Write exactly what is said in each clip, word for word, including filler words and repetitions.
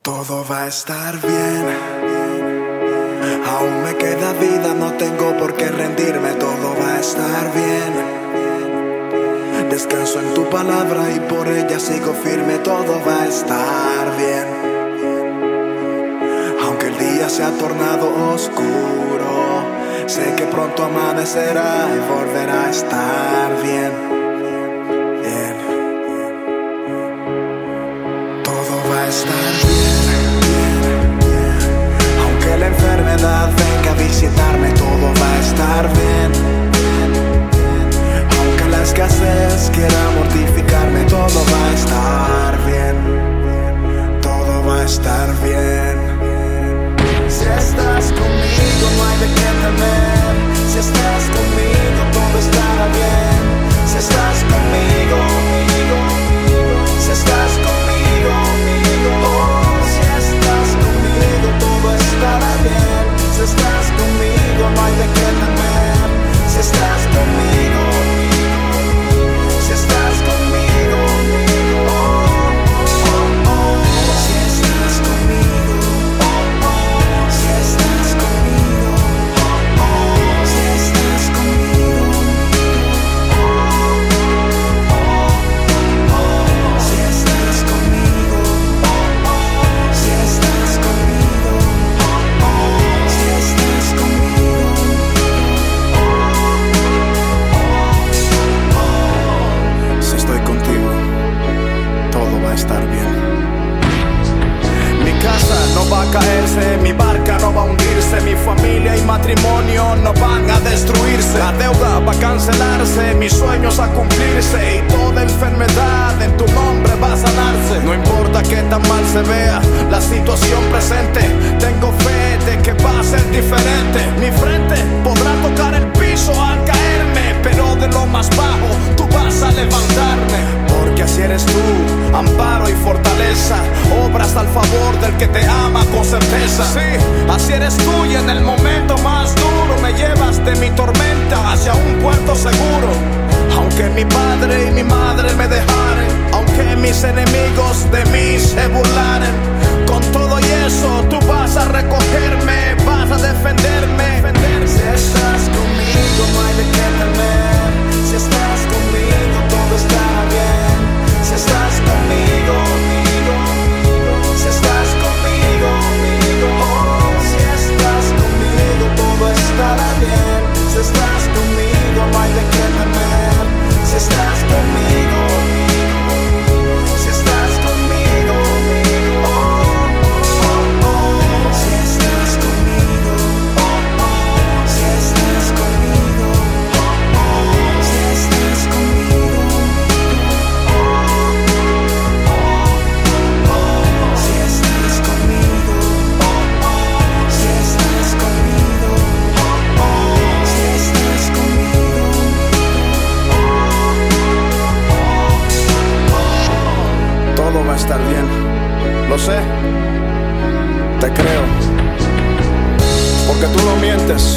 Todo va a estar bien. Aún me queda vida, no tengo por qué rendirme. Todo va a estar bien. Descanso en tu palabra y por ella sigo firme. Todo va a estar bien. Aunque el día se ha tornado oscuro, sé que pronto amanecerá y volverá a estar bien. Bien. Todo va a estar bien. Aunque la enfermedad venga a visitarme, todo va a estar bien. Aunque la escasez quiera mortificarme, todo va a estar bien. Todo va a estar bien. Si estás conmigo no hay de qué temer. Si estás conmigo todo estará bien. Si estás conmigo, si estás conmigo, oh, si estás conmigo todo estará bien. Si estás conmigo no hay de qué temer. Si estás conmigo, si estás conmigo, oh, oh, oh. Si estás conmigo, oh, oh. Si estás conmigo, oh, oh. Si estás conmigo, oh, oh, oh. Si estás conmigo, oh, oh. Si estás conmigo, oh, oh. Si estás conmigo, oh, oh. Si estoy contigo, todo va a estar bien. Mi casa no va a caerse, mi barca no va a hundirse, mi familia y matrimonio no van a destruirse. La deuda va a cancelarse, mis sueños a cumplirse y toda enfermedad en tu nombre va a sanarse. No importa que tan mal se vea la situación presente, tengo fe de que va a ser diferente. Mi frente podrá tocar el piso al caerme, pero de lo más bajo tú vas a levantarme. Porque así eres tú, amparo y fortaleza, obras al favor del que te ama con certeza. Sí, así eres tú y en el momento más duro me llevas de mi tormenta hacia un puerto seguro. Aunque mi padre y mi madre me dejaren, aunque mis enemigos de mí se burlaren, con todo y eso tú vas a recogerme, vas a defenderme. Si estás conmigo no hay de qué temer. Si estás conmigo todo estará bien. Si estás conmigo, si estás conmigo, oh, si estás conmigo todo estará bien. Si estás conmigo no hay de qué temer. Si estás conmigo, si estás conmigo, oh, oh, oh. Si estás conmigo, oh, oh. Si estás conmigo, oh, oh. Si estás conmigo, oh, oh, oh. Si estás conmigo, oh, oh. Si estás conmigo, oh, oh. Si estás conmigo, todo va a estar bien, lo sé, te creo, porque tú no mientes,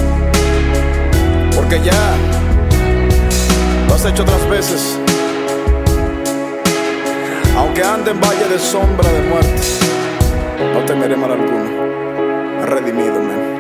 porque ya lo has hecho otras veces. Aunque ande en valle de sombra de muerte, no temeré mal alguno, redimido, man.